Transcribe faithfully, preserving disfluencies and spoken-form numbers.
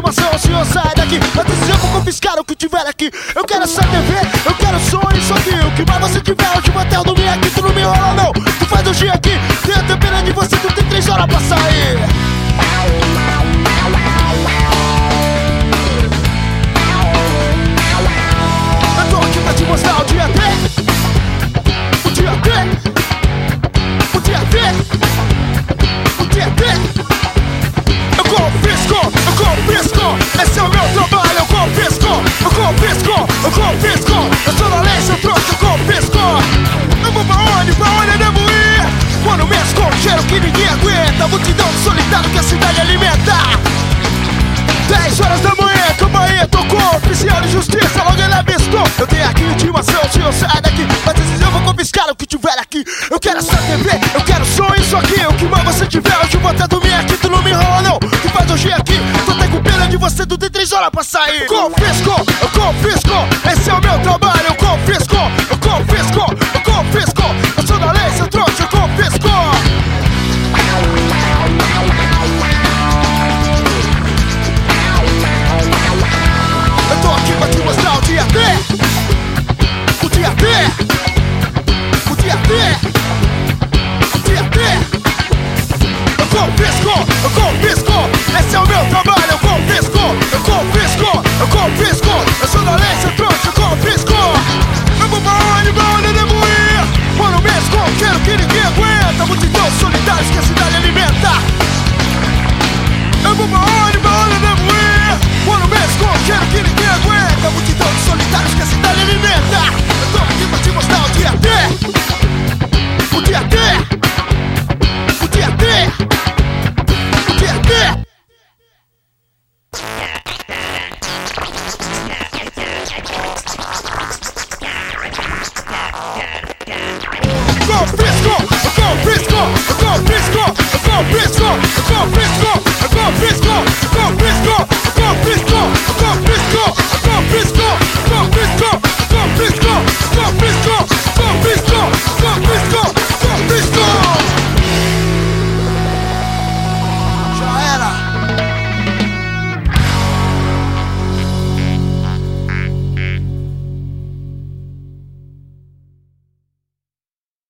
intimação, o senhor sai daqui. Antes eu vou confiscar o que tiver aqui. Eu quero essa T V, eu quero som e só que o que mais você tiver, hoje até eu dormir aqui. Tu não me enrola não, tu faz o G aqui. Tenho pena de você, tu tem três horas pra sair. Eu tô aqui pra te mostrar o dia D. O dia D. O dia D. O dia D. Eu confisco, eu confisco. Esse é o meu trabalho, eu confisco. Eu confisco, eu confisco. Eu sou da lei, seu troço, eu confisco. Eu vou pra onde, pra onde eu devo ir? Quando mesmo com cheiro que ninguém aguenta. Multidão de solitário que a cidade alimenta. Dez horas da manhã, campainha tocou. Oficial de justiça, logo ele avistou. Eu tenho aqui intimação, o senhor sai daqui. Mas esses eu vou confiscar o que tiver aqui. Eu quero essa T V, eu quero som, isso aqui. O que mais você tiver, hoje eu vou até dormir aqui. Tu não me enrola não, tu faz o G aqui. Tô até com pena de você, tu tem três horas pra sair. Confisco, eu confisco. Esse é o meu trabalho, eu confisco. Eu confisco, eu confisco. Eu sou da lei, seu trouxa, eu confisco. Eu tô aqui pra te mostrar o dia D. O dia D. O dia D. O dia D. Eu confisco, eu confisco. Esse é o meu trabalho, eu confisco. Eu confisco, eu confisco. Eu sou da lei, seu trouxa, eu confisco. Eu vou pra onde, pra onde eu devo ir? Mano mesmo, quero que ninguém aguenta. Multidão solitários que a cidade alimenta. Eu vou pra onde, pra onde eu devo ir? Mano mesmo, quero que ninguém aguenta. Multidão de solitários que a cidade alimenta. Eu tô aqui pra te mostrar o dia D. O dia D. O dia D. O dia D. Confisco, confisco, confisco, confisco, confisco, confisco.